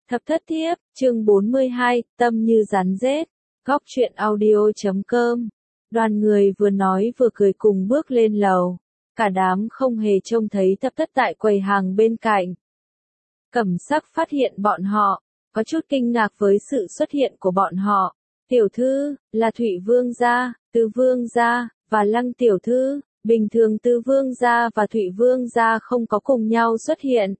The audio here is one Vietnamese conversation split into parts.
Thập thất thiếp, chương 42, tâm như rắn rết, góc truyện audio.com. Đoàn người vừa nói vừa cười cùng bước lên lầu. Cả đám không hề trông thấy thập thất tại quầy hàng bên cạnh. Cẩm Sắc phát hiện bọn họ, có chút kinh ngạc với sự xuất hiện của bọn họ. Tiểu thư, là Thụy Vương gia, Tư Vương gia, và Lăng tiểu thư, bình thường Tư Vương gia và Thụy Vương gia không có cùng nhau xuất hiện.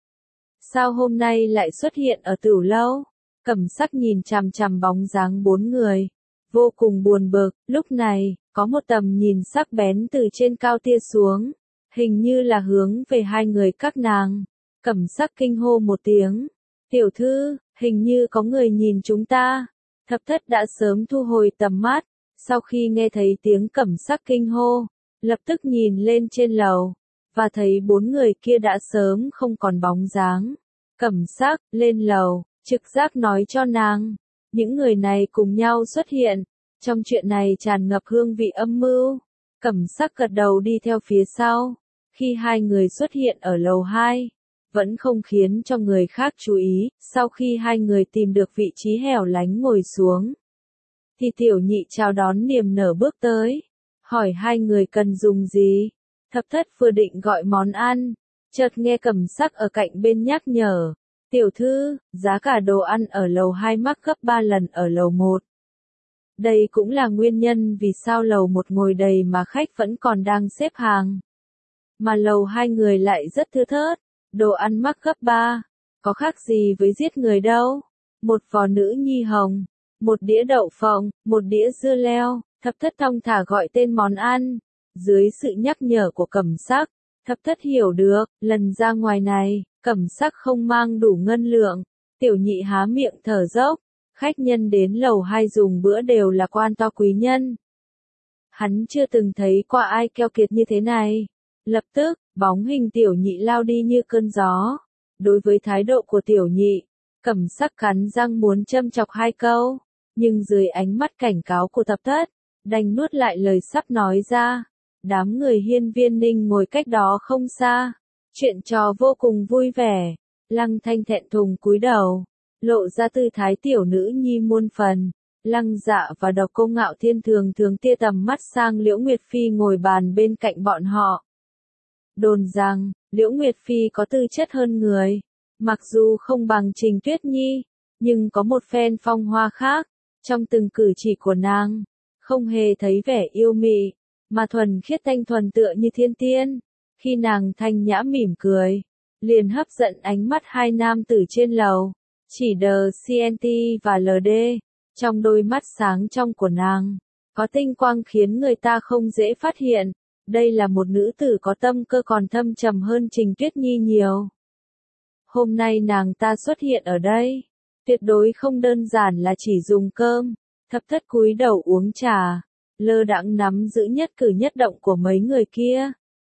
Sao hôm nay lại xuất hiện ở Tửu lâu? Cẩm Sắc nhìn chằm chằm bóng dáng bốn người, vô cùng buồn bực. Lúc này, có một tầm nhìn sắc bén từ trên cao tia xuống, hình như là hướng về hai người các nàng. Cẩm Sắc kinh hô một tiếng, tiểu thư, hình như có người nhìn chúng ta. Thập thất đã sớm thu hồi tầm mắt, sau khi nghe thấy tiếng Cẩm Sắc kinh hô, lập tức nhìn lên trên lầu, và thấy bốn người kia đã sớm không còn bóng dáng. Cẩm Sắc lên lầu, trực giác nói cho nàng, những người này cùng nhau xuất hiện, trong chuyện này tràn ngập hương vị âm mưu. Cẩm Sắc gật đầu đi theo phía sau, khi hai người xuất hiện ở lầu 2, vẫn không khiến cho người khác chú ý. Sau khi hai người tìm được vị trí hẻo lánh ngồi xuống, thì Tiểu Nhị chào đón niềm nở bước tới, hỏi hai người cần dùng gì. Thập thất vừa định gọi món ăn, chợt nghe Cẩm Sắc ở cạnh bên nhắc nhở, tiểu thư, giá cả đồ ăn ở lầu 2 mắc gấp 3 lần ở lầu 1. Đây cũng là nguyên nhân vì sao lầu 1 ngồi đầy mà khách vẫn còn đang xếp hàng. Mà lầu 2 người lại rất thưa thớt, đồ ăn mắc gấp 3, có khác gì với giết người đâu. Một vò nữ nhi hồng, một đĩa đậu phộng, một đĩa dưa leo. Thập thất thong thả gọi tên món ăn. Dưới sự nhắc nhở của Cẩm Sắc, thập thất hiểu được, lần ra ngoài này, Cẩm Sắc không mang đủ ngân lượng. Tiểu Nhị há miệng thở dốc, khách nhân đến lầu 2 dùng bữa đều là quan to quý nhân. Hắn chưa từng thấy qua ai keo kiệt như thế này. Lập tức, bóng hình Tiểu Nhị lao đi như cơn gió. Đối với thái độ của Tiểu Nhị, Cẩm Sắc cắn răng muốn châm chọc hai câu, nhưng dưới ánh mắt cảnh cáo của thập thất, đành nuốt lại lời sắp nói ra. Đám người Hiên Viên Ninh ngồi cách đó không xa, chuyện trò vô cùng vui vẻ. Lăng Thanh thẹn thùng cúi đầu, lộ ra tư thái tiểu nữ nhi muôn phần. Lăng Dạ và Độc Cô Ngạo Thiên thường thường tia tầm mắt sang Liễu Nguyệt Phi ngồi bàn bên cạnh bọn họ. Đồn rằng, Liễu Nguyệt Phi có tư chất hơn người, mặc dù không bằng Trình Tuyết Nhi, nhưng có một phen phong hoa khác, trong từng cử chỉ của nàng, không hề thấy vẻ yêu mị, mà thuần khiết thanh thuần tựa như thiên tiên. Khi nàng thanh nhã mỉm cười, liền hấp dẫn ánh mắt hai nam tử trên lầu, chỉ đờ CNT và LD, trong đôi mắt sáng trong của nàng, có tinh quang khiến người ta không dễ phát hiện, đây là một nữ tử có tâm cơ còn thâm trầm hơn Trình Tuyết Nhi nhiều. Hôm nay nàng ta xuất hiện ở đây, tuyệt đối không đơn giản là chỉ dùng cơm. Thập thất cúi đầu uống trà, lơ đãng nắm giữ nhất cử nhất động của mấy người kia.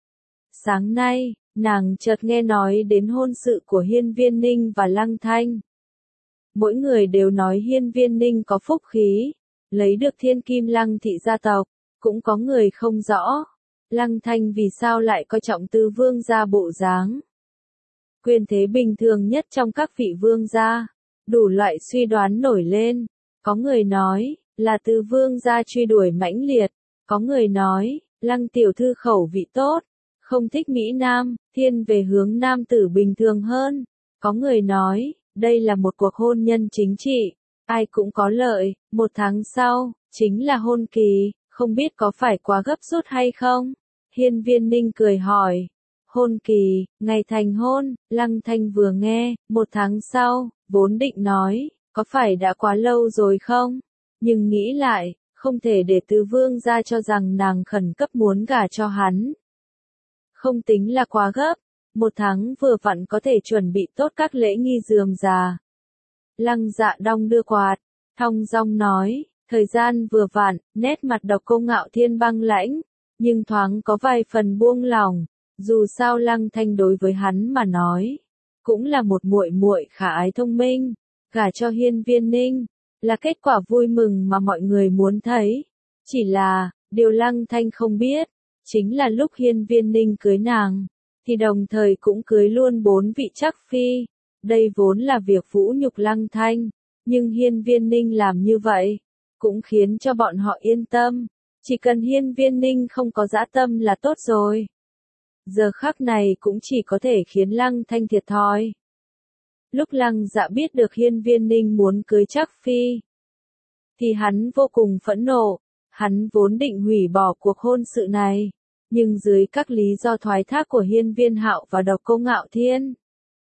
Sáng nay, nàng chợt nghe nói đến hôn sự của Hiên Viên Ninh và Lăng Thanh. Mỗi người đều nói Hiên Viên Ninh có phúc khí, lấy được thiên kim Lăng thị gia tộc, cũng có người không rõ. Lăng Thanh vì sao lại coi trọng Tư Vương gia bộ dáng. Quyền thế bình thường nhất trong các vị vương gia, đủ loại suy đoán nổi lên. Có người nói, là Tư Vương gia truy đuổi mãnh liệt. Có người nói, Lăng tiểu thư khẩu vị tốt, không thích Mỹ Nam, thiên về hướng nam tử bình thường hơn. Có người nói, đây là một cuộc hôn nhân chính trị, ai cũng có lợi. 1 tháng sau, chính là hôn kỳ, không biết có phải quá gấp rút hay không? Hiên Viên Ninh cười hỏi. Hôn kỳ, ngày thành hôn. Lăng Thanh vừa nghe, 1 tháng sau, vốn định nói, có phải đã quá lâu rồi không? Nhưng nghĩ lại, không thể để Tư Vương gia cho rằng nàng khẩn cấp muốn gả cho hắn. Không tính là quá gấp, 1 tháng vừa vặn có thể chuẩn bị tốt các lễ nghi rườm rà. Lăng Dạ đong đưa quạt, thong dong nói, thời gian vừa vặn. Nét mặt Độc Cô Ngạo Thiên băng lãnh, nhưng thoáng có vài phần buông lỏng. Dù sao Lăng Thanh đối với hắn mà nói, cũng là một muội muội khả ái thông minh, gả cho Hiên Viên Ninh, là kết quả vui mừng mà mọi người muốn thấy. Chỉ là, điều Lăng Thanh không biết, chính là lúc Hiên Viên Ninh cưới nàng, thì đồng thời cũng cưới luôn 4 vị trắc phi. Đây vốn là việc vũ nhục Lăng Thanh, nhưng Hiên Viên Ninh làm như vậy, cũng khiến cho bọn họ yên tâm. Chỉ cần Hiên Viên Ninh không có dã tâm là tốt rồi. Giờ khắc này cũng chỉ có thể khiến Lăng Thanh thiệt thòi. Lúc Lăng Dạ biết được Hiên Viên Ninh muốn cưới Trác Phi, thì hắn vô cùng phẫn nộ, hắn vốn định hủy bỏ cuộc hôn sự này, nhưng dưới các lý do thoái thác của Hiên Viên Hạo và Độc Cô Ngạo Thiên,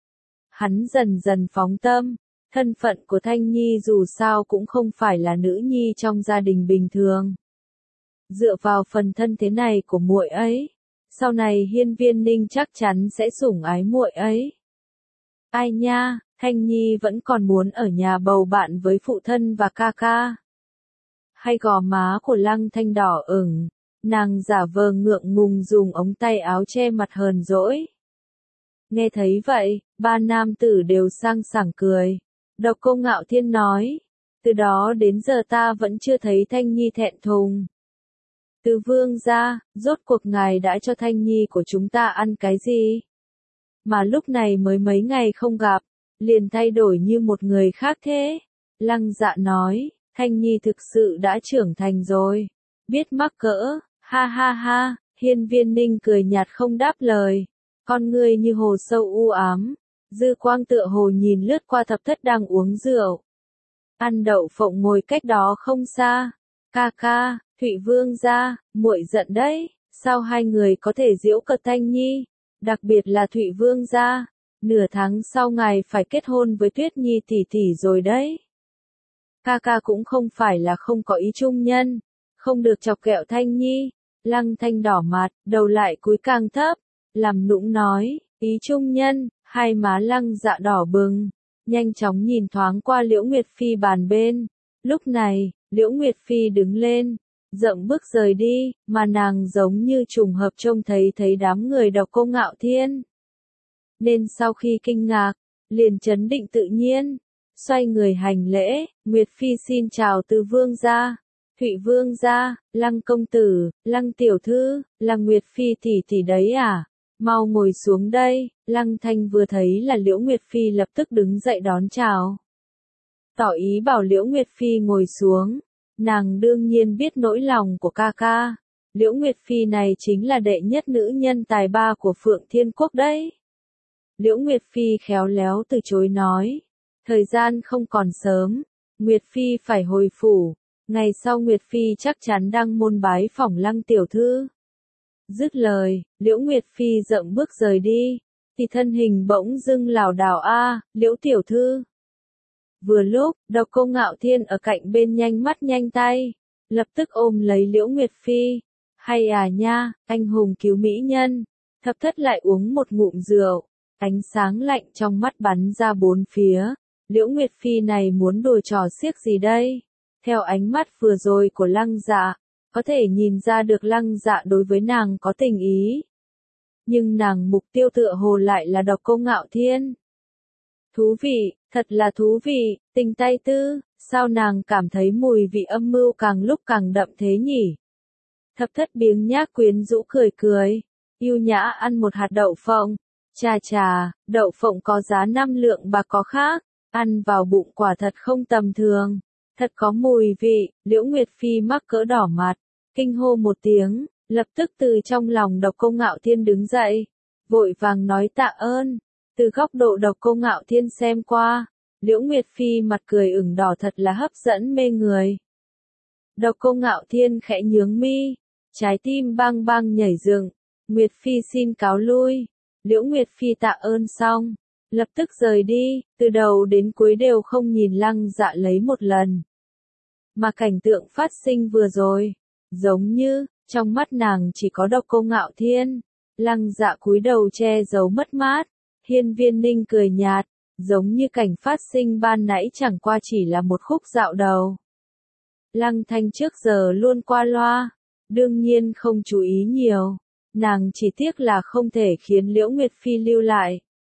hắn dần dần phóng tâm. Thân phận của Thanh Nhi dù sao cũng không phải là nữ nhi trong gia đình bình thường. Dựa vào phần thân thế này của muội ấy, sau này Hiên Viên Ninh chắc chắn sẽ sủng ái muội ấy. Ai nha, Thanh Nhi vẫn còn muốn ở nhà bầu bạn với phụ thân và ca ca. Hay gò má của Lăng Thanh đỏ ửng, nàng giả vờ ngượng ngùng dùng ống tay áo che mặt hờn dỗi. Nghe thấy vậy, ba nam tử đều sang sảng cười. Độc Cô Ngạo Thiên nói, từ đó đến giờ ta vẫn chưa thấy Thanh Nhi thẹn thùng. Từ vương gia, rốt cuộc ngài đã cho Thanh Nhi của chúng ta ăn cái gì? Mà lúc này mới mấy ngày không gặp, liền thay đổi như một người khác thế. Lăng Dạ nói, Thanh Nhi thực sự đã trưởng thành rồi, biết mắc cỡ, ha ha ha. Hiên Viên Ninh cười nhạt không đáp lời, con ngươi như hồ sâu u ám, dư quang tựa hồ nhìn lướt qua thập thất đang uống rượu. Ăn đậu phộng ngồi cách đó không xa. Ca ca, Thụy Vương gia, muội giận đấy, sao hai người có thể giễu cợt Thanh Nhi, đặc biệt là Thụy Vương gia, nửa tháng sau ngài phải kết hôn với Tuyết Nhi tỷ tỷ rồi đấy. Ca ca cũng không phải là không có ý trung nhân, không được chọc ghẹo Thanh Nhi. Lăng Thanh đỏ mặt, đầu lại cúi càng thấp, làm nũng nói, ý trung nhân. Hai má Lăng Dạ đỏ bừng, nhanh chóng nhìn thoáng qua Liễu Nguyệt Phi bàn bên. Lúc này, Liễu Nguyệt Phi đứng lên, dậm bước rời đi, mà nàng giống như trùng hợp trông thấy đám người Độc Cô Ngạo Thiên. Nên sau khi kinh ngạc, liền trấn định tự nhiên, xoay người hành lễ. Nguyệt Phi xin chào Từ Vương gia, Thụy Vương gia, Lăng công tử, Lăng tiểu thư, là Nguyệt Phi tỷ tỷ đấy à? Mau ngồi xuống đây. Lăng Thanh vừa thấy là Liễu Nguyệt Phi lập tức đứng dậy đón chào, tỏ ý bảo Liễu Nguyệt Phi ngồi xuống. Nàng đương nhiên biết nỗi lòng của ca ca. Liễu Nguyệt Phi này chính là đệ nhất nữ nhân tài ba của Phượng Thiên Quốc đấy. Liễu Nguyệt Phi khéo léo từ chối nói, thời gian không còn sớm, Nguyệt Phi phải hồi phủ, ngày sau Nguyệt Phi chắc chắn đăng môn bái phỏng Lăng tiểu thư. Dứt lời, Liễu Nguyệt Phi dậm bước rời đi, thì thân hình bỗng dưng lảo đảo Liễu tiểu thư. Vừa lúc, Độc Cô Ngạo Thiên ở cạnh bên nhanh mắt nhanh tay, lập tức ôm lấy Liễu Nguyệt Phi. Hay à nha, anh hùng cứu mỹ nhân. Thập thất lại uống một ngụm rượu, ánh sáng lạnh trong mắt bắn ra bốn phía. Liễu Nguyệt Phi này muốn đùa trò xiếc gì đây? Theo ánh mắt vừa rồi của Lăng Dạ, có thể nhìn ra được Lăng Dạ đối với nàng có tình ý. Nhưng nàng mục tiêu tựa hồ lại là Độc Cô Ngạo Thiên. Thú vị, thật là thú vị, tình tay tư, sao nàng cảm thấy mùi vị âm mưu càng lúc càng đậm thế nhỉ? Thập thất biếng nhác quyến rũ cười cười, yêu nhã ăn một hạt đậu phộng. Chà chà, đậu phộng có giá 5 lượng bạc có khác, ăn vào bụng quả thật không tầm thường, thật có mùi vị. Liễu Nguyệt Phi mắc cỡ đỏ mặt, kinh hô một tiếng, lập tức từ trong lòng Độc Cô Ngạo Thiên đứng dậy, vội vàng nói tạ ơn. Từ góc độ Độc Cô Ngạo Thiên xem qua, Liễu Nguyệt Phi mặt cười ửng đỏ thật là hấp dẫn mê người. Độc Cô Ngạo Thiên khẽ nhướng mi, trái tim bang bang nhảy dựng. Nguyệt Phi xin cáo lui. Liễu Nguyệt Phi tạ ơn xong, lập tức rời đi, từ đầu đến cuối đều không nhìn Lăng Dạ lấy một lần. Mà cảnh tượng phát sinh vừa rồi, giống như, trong mắt nàng chỉ có Độc Cô Ngạo Thiên. Lăng Dạ cúi đầu che giấu mất mát, Hiên Viên Ninh cười nhạt, giống như cảnh phát sinh ban nãy chẳng qua chỉ là một khúc dạo đầu. Lăng Thanh trước giờ luôn qua loa, đương nhiên không chú ý nhiều, nàng chỉ tiếc là không thể khiến Liễu Nguyệt Phi lưu lại.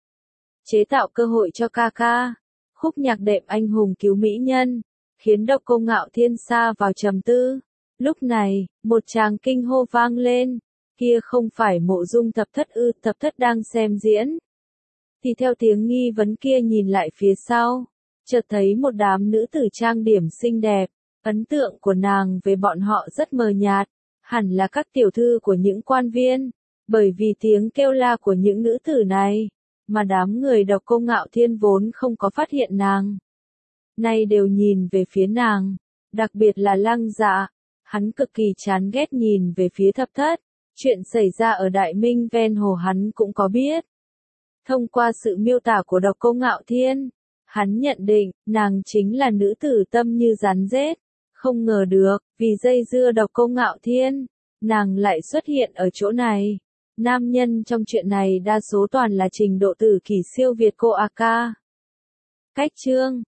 Chế tạo cơ hội cho ca ca, khúc nhạc đệm anh hùng cứu mỹ nhân, khiến Độc Cô Ngạo Thiên sa vào trầm tư. Lúc này, một tràng kinh hô vang lên, kia không phải Mộ Dung Thập Thất ư? Thập Thất đang xem diễn. thì theo tiếng nghi vấn kia nhìn lại phía sau, chợt thấy một đám nữ tử trang điểm xinh đẹp, ấn tượng của nàng về bọn họ rất mờ nhạt, hẳn là các tiểu thư của những quan viên, bởi vì tiếng kêu la của những nữ tử này, mà đám người Độc Cô Ngạo Thiên vốn không có phát hiện nàng. Nay đều nhìn về phía nàng, đặc biệt là Lăng Dạ, hắn cực kỳ chán ghét nhìn về phía Thập Thất, chuyện xảy ra ở Đại Minh ven hồ hắn cũng có biết. Thông qua sự miêu tả của Độc Cô Ngạo Thiên, hắn nhận định, nàng chính là nữ tử tâm như rắn rết, không ngờ được, vì dây dưa Độc Cô Ngạo Thiên, nàng lại xuất hiện ở chỗ này. Nam nhân trong chuyện này đa số toàn là trình độ tử kỷ siêu việt cô A Ca. Cách chương